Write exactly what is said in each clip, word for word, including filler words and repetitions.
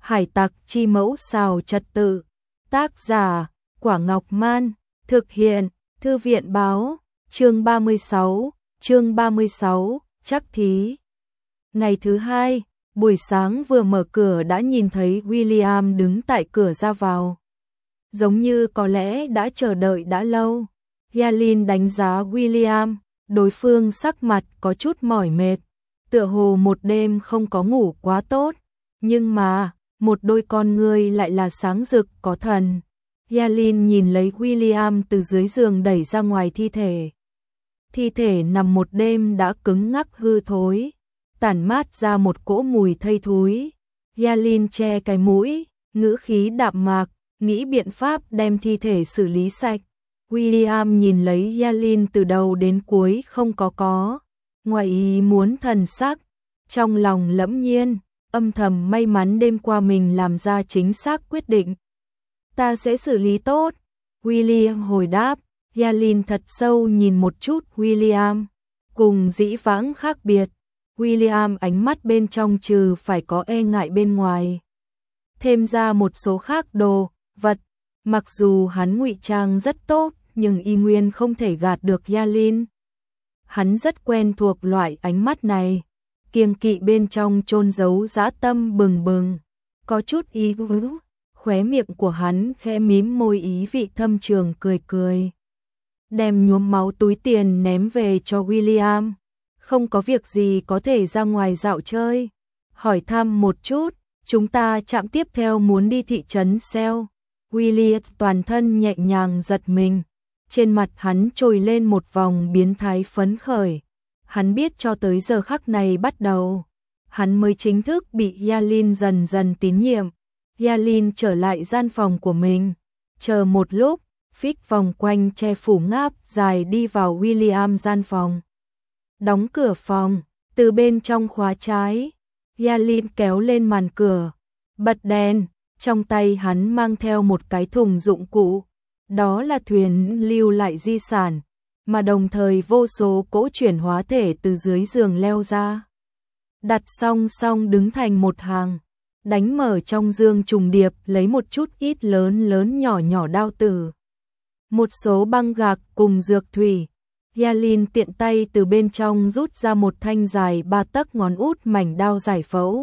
Hải tặc chi mẫu xào trật tự. Tác giả, Quả Ngọc Man. Thực hiện, Thư viện báo. Chương ba mươi sáu, chương ba mươi sáu, chắc thí. Ngày thứ hai, buổi sáng vừa mở cửa đã nhìn thấy William đứng tại cửa ra vào. Giống như có lẽ đã chờ đợi đã lâu. Yaelin đánh giá William, đối phương sắc mặt có chút mỏi mệt, tựa hồ một đêm không có ngủ quá tốt, nhưng mà, một đôi con ngươi lại là sáng rực có thần. Yaelin nhìn lấy William từ dưới giường đẩy ra ngoài thi thể. Thi thể nằm một đêm đã cứng ngắc hư thối, tản mát ra một cỗ mùi thây thúi. Yaelin che cái mũi, ngữ khí đạm mạc, nghĩ biện pháp đem thi thể xử lý sạch. William nhìn lấy Yaelin từ đầu đến cuối không có có, ngoài ý muốn thần sắc, trong lòng lẫm nhiên, âm thầm may mắn đêm qua mình làm ra chính xác quyết định. Ta sẽ xử lý tốt, William hồi đáp. Yaelin thật sâu nhìn một chút William, cùng dĩ vãng khác biệt. William ánh mắt bên trong trừ phải có e ngại bên ngoài, thêm ra một số khác đồ, vật. Mặc dù hắn ngụy trang rất tốt, nhưng y nguyên không thể gạt được Yaelin. Hắn rất quen thuộc loại ánh mắt này, kiêng kỵ bên trong chôn giấu dã tâm bừng bừng, có chút ý vứ. Khóe miệng của hắn khẽ mím môi ý vị thâm trường cười cười. Đem nhuốm máu túi tiền ném về cho William. Không có việc gì có thể ra ngoài dạo chơi. Hỏi thăm một chút, chúng ta chạm tiếp theo muốn đi thị trấn Sel. William toàn thân nhẹ nhàng giật mình. Trên mặt hắn trồi lên một vòng biến thái phấn khởi. Hắn biết cho tới giờ khắc này bắt đầu, hắn mới chính thức bị Yaelin dần dần tín nhiệm. Yaelin trở lại gian phòng của mình, chờ một lúc, phích vòng quanh che phủ ngáp dài đi vào William gian phòng. Đóng cửa phòng, từ bên trong khóa trái, Yaelin kéo lên màn cửa, bật đèn, trong tay hắn mang theo một cái thùng dụng cụ, đó là thuyền lưu lại di sản, mà đồng thời vô số cỗ chuyển hóa thể từ dưới giường leo ra. Đặt song song đứng thành một hàng. Đánh mở trong dương trùng điệp lấy một chút ít lớn lớn nhỏ nhỏ đao tử. Một số băng gạc cùng dược thủy. Yaelin tiện tay từ bên trong rút ra một thanh dài ba tấc ngón út mảnh đao giải phẫu.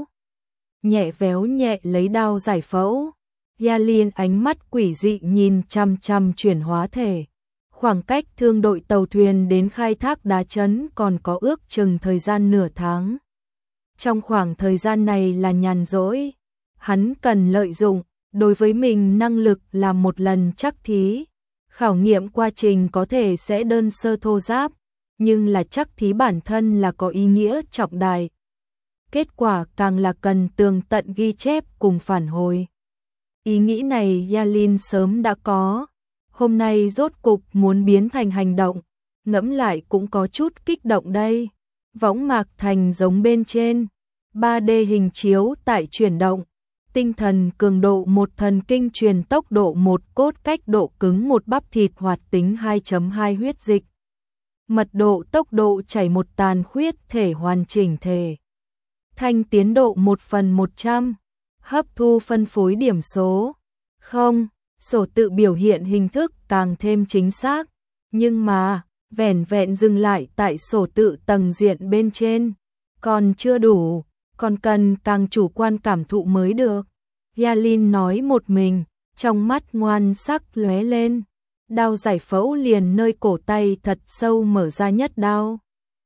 Nhẹ véo nhẹ lấy đao giải phẫu. Yaelin ánh mắt quỷ dị nhìn chăm chăm chuyển hóa thể. Khoảng cách thương đội tàu thuyền đến khai thác đá trấn còn có ước chừng thời gian nửa tháng. Trong khoảng thời gian này là nhàn rỗi, hắn cần lợi dụng, đối với mình năng lực làm một lần chắc thí. Khảo nghiệm quá trình có thể sẽ đơn sơ thô ráp, nhưng là chắc thí bản thân là có ý nghĩa trọng đại. Kết quả càng là cần tường tận ghi chép cùng phản hồi. Ý nghĩ này Yaelin sớm đã có, hôm nay rốt cục muốn biến thành hành động, ngẫm lại cũng có chút kích động đây. Võng mạc thành giống bên trên, ba D hình chiếu tại chuyển động, tinh thần cường độ một, thần kinh truyền tốc độ một, cốt cách độ cứng một, bắp thịt hoạt tính hai chấm hai, huyết dịch mật độ tốc độ chảy một, tàn khuyết thể hoàn chỉnh thể thanh tiến độ một phần một trăm, hấp thu phân phối điểm số không, sổ tự biểu hiện hình thức càng thêm chính xác, nhưng mà vẻn vẹn dừng lại tại sổ tự tầng diện bên trên, còn chưa đủ, còn cần càng chủ quan cảm thụ mới được. Yaelin nói một mình, trong mắt ngoan sắc lóe lên, đao giải phẫu liền nơi cổ tay thật sâu mở ra nhất đao.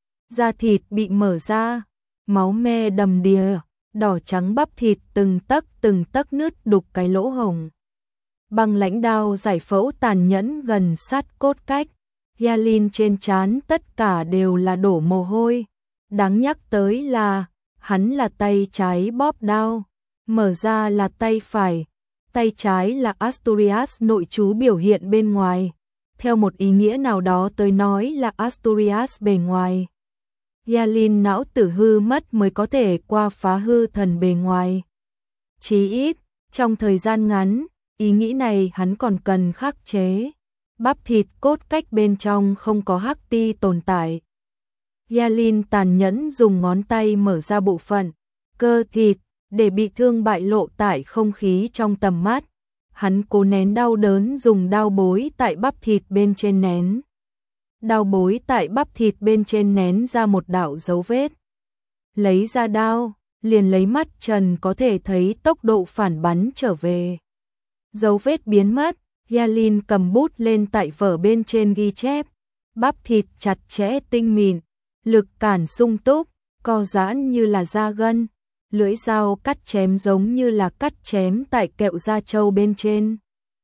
Da thịt bị mở ra, máu me đầm đìa, đỏ trắng bắp thịt từng tấc từng tấc nứt đục cái lỗ hổng. Băng lãnh đao giải phẫu tàn nhẫn gần sát cốt cách. Yaelin trên trán tất cả đều là đổ mồ hôi. Đáng nhắc tới là, hắn là tay trái bóp đao, mở ra là tay phải. Tay trái là Asturias nội chú biểu hiện bên ngoài. Theo một ý nghĩa nào đó tới nói là Asturias bề ngoài. Yaelin não tử hư mất mới có thể qua phá hư thần bề ngoài. Chí ít, trong thời gian ngắn, ý nghĩ này hắn còn cần khắc chế. Bắp thịt cốt cách bên trong không có hắc ti tồn tại. Yaelin tàn nhẫn dùng ngón tay mở ra bộ phận cơ thịt, để bị thương bại lộ tại không khí trong tầm mắt. Hắn cố nén đau đớn dùng đao bối tại bắp thịt bên trên nén. Đao bối tại bắp thịt bên trên nén ra một đạo dấu vết. Lấy ra đao, liền lấy mắt trần có thể thấy tốc độ phản bắn trở về. Dấu vết biến mất, Yalin cầm bút lên tại vở bên trên ghi chép. Bắp thịt chặt chẽ tinh mịn, lực cản sung túc, co giãn như là da gân. Lưỡi dao cắt chém giống như là cắt chém tại kẹo da trâu bên trên.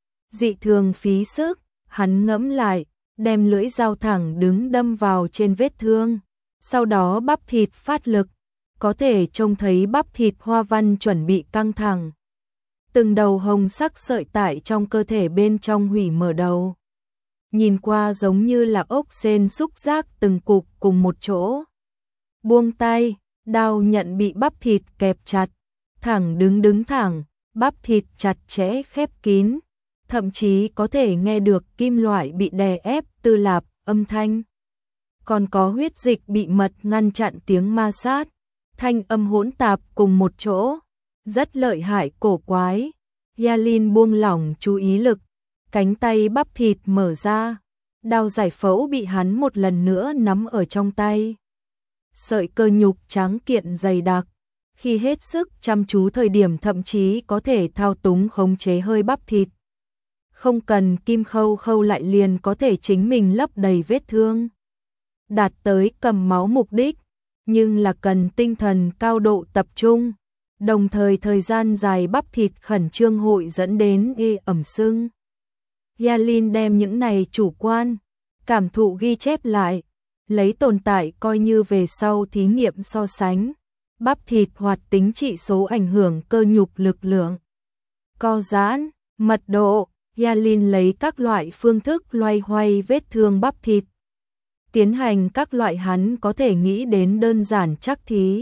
Dị thường phí sức, hắn ngẫm lại, đem lưỡi dao thẳng đứng đâm vào trên vết thương. Sau đó bắp thịt phát lực, có thể trông thấy bắp thịt hoa văn chuẩn bị căng thẳng. Từng đầu hồng sắc sợi tại trong cơ thể bên trong hủy mở đầu. Nhìn qua giống như là ốc sên xúc giác từng cục cùng một chỗ. Buông tay, đao nhận bị bắp thịt kẹp chặt, thẳng đứng đứng thẳng, bắp thịt chặt chẽ khép kín, thậm chí có thể nghe được kim loại bị đè ép tư lạp âm thanh. Còn có huyết dịch bị mật ngăn chặn tiếng ma sát, thanh âm hỗn tạp cùng một chỗ, rất lợi hại cổ quái. Yalin buông lỏng chú ý lực, cánh tay bắp thịt mở ra, đao giải phẫu bị hắn một lần nữa nắm ở trong tay. Sợi cơ nhục trắng kiện dày đặc, khi hết sức chăm chú thời điểm thậm chí có thể thao túng khống chế hơi bắp thịt. Không cần kim khâu khâu lại liền có thể chính mình lấp đầy vết thương. Đạt tới cầm máu mục đích, nhưng là cần tinh thần cao độ tập trung, đồng thời thời gian dài bắp thịt khẩn trương hội dẫn đến ê ẩm sưng. Yalin đem những này chủ quan, cảm thụ ghi chép lại, lấy tồn tại coi như về sau thí nghiệm so sánh. Bắp thịt hoạt tính trị số ảnh hưởng cơ nhục lực lượng, co giãn, mật độ. Yalin lấy các loại phương thức loay hoay vết thương bắp thịt, tiến hành các loại hắn có thể nghĩ đến đơn giản chắc thí.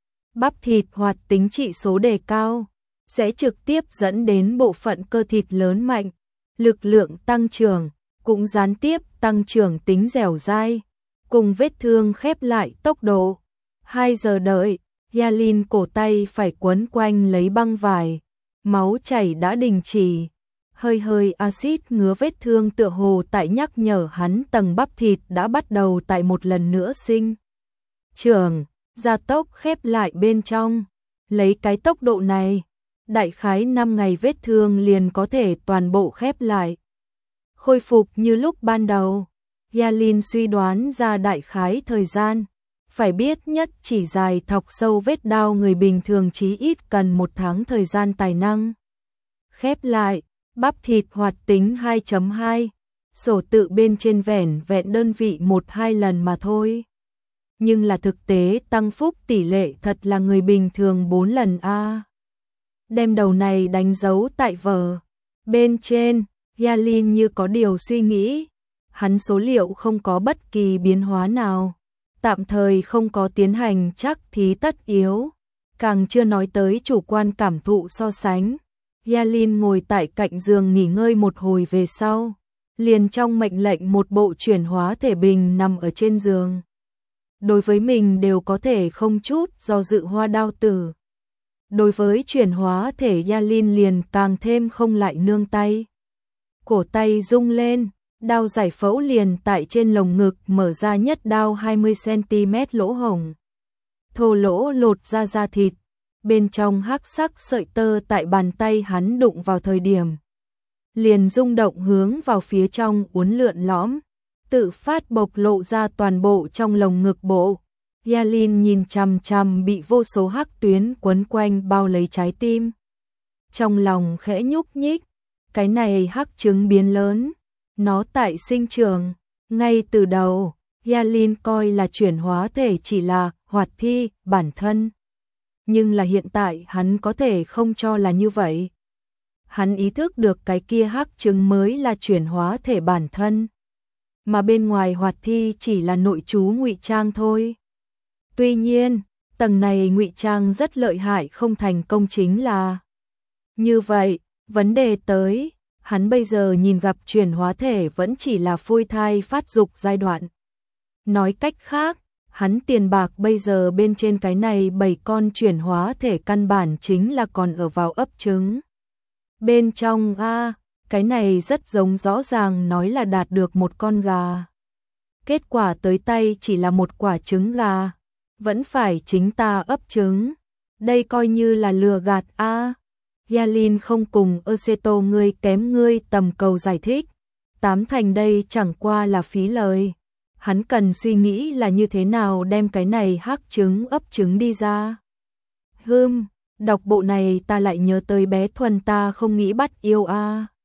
Bắp thịt hoạt tính trị số đề cao, sẽ trực tiếp dẫn đến bộ phận cơ thịt lớn mạnh, lực lượng tăng trưởng, cũng gián tiếp tăng trưởng tính dẻo dai, cùng vết thương khép lại tốc độ. Hai giờ đợi, Yalin cổ tay phải quấn quanh lấy băng vải, máu chảy đã đình chỉ. Hơi hơi axit ngứa vết thương tựa hồ tại nhắc nhở hắn tầng bắp thịt đã bắt đầu tại một lần nữa sinh trưởng, gia tốc khép lại bên trong. Lấy cái tốc độ này, đại khái năm ngày vết thương liền có thể toàn bộ khép lại, khôi phục như lúc ban đầu. Yalin suy đoán ra đại khái thời gian, phải biết nhất chỉ dài thọc sâu vết đao người bình thường chí ít cần một tháng thời gian tài năng khép lại. Bắp thịt hoạt tính hai chấm hai, sổ tự bên trên vẻn vẹn đơn vị một hai lần mà thôi. Nhưng là thực tế tăng phúc tỷ lệ thật là người bình thường bốn lần a. Đem đầu này đánh dấu tại vở bên trên, Yalin như có điều suy nghĩ. Hắn số liệu không có bất kỳ biến hóa nào, tạm thời không có tiến hành chắc thí tất yếu, càng chưa nói tới chủ quan cảm thụ so sánh. Yalin ngồi tại cạnh giường nghỉ ngơi một hồi về sau, liền trong mệnh lệnh một bộ chuyển hóa thể bình nằm ở trên giường. Đối với mình đều có thể không chút do dự hoa đao tử. Đối với chuyển hóa thể Yalin liền càng thêm không lại nương tay. Cổ tay rung lên, đao giải phẫu liền tại trên lồng ngực mở ra nhất đao hai mươi xăng-ti-mét lỗ hổng. Thô lỗ lột ra da thịt. Bên trong hắc sắc sợi tơ tại bàn tay hắn đụng vào thời điểm, liền rung động hướng vào phía trong uốn lượn lõm, tự phát bộc lộ ra toàn bộ trong lồng ngực bộ. Yalin nhìn chằm chằm bị vô số hắc tuyến quấn quanh bao lấy trái tim. Trong lòng khẽ nhúc nhích, cái này hắc trứng biến lớn, nó tại sinh trưởng. Ngay từ đầu, Yalin coi là chuyển hóa thể chỉ là hoạt thi bản thân. Nhưng là hiện tại hắn có thể không cho là như vậy. Hắn ý thức được cái kia hắc trứng mới là chuyển hóa thể bản thân, mà bên ngoài hoạt thi chỉ là nội trú ngụy trang thôi. Tuy nhiên, tầng này ngụy trang rất lợi hại, không thành công chính là như vậy. Vấn đề tới, hắn bây giờ nhìn gặp chuyển hóa thể vẫn chỉ là phôi thai phát dục giai đoạn. Nói cách khác, Hắn tiền bạc bây giờ bên trên cái này bảy con chuyển hóa thể căn bản chính là còn ở vào ấp trứng. Bên trong a, cái này rất giống rõ ràng nói là đạt được một con gà. Kết quả tới tay chỉ là một quả trứng gà, vẫn phải chính ta ấp trứng. Đây coi như là lừa gạt a. Yalin không cùng Aceto ngươi kém ngươi tầm cầu giải thích, tám thành đây chẳng qua là phí lời. Hắn cần suy nghĩ là như thế nào đem cái này hắc trứng ấp trứng đi ra. Hừm, đọc bộ này ta lại nhớ tới bé Thuần ta không nghĩ bắt yêu a.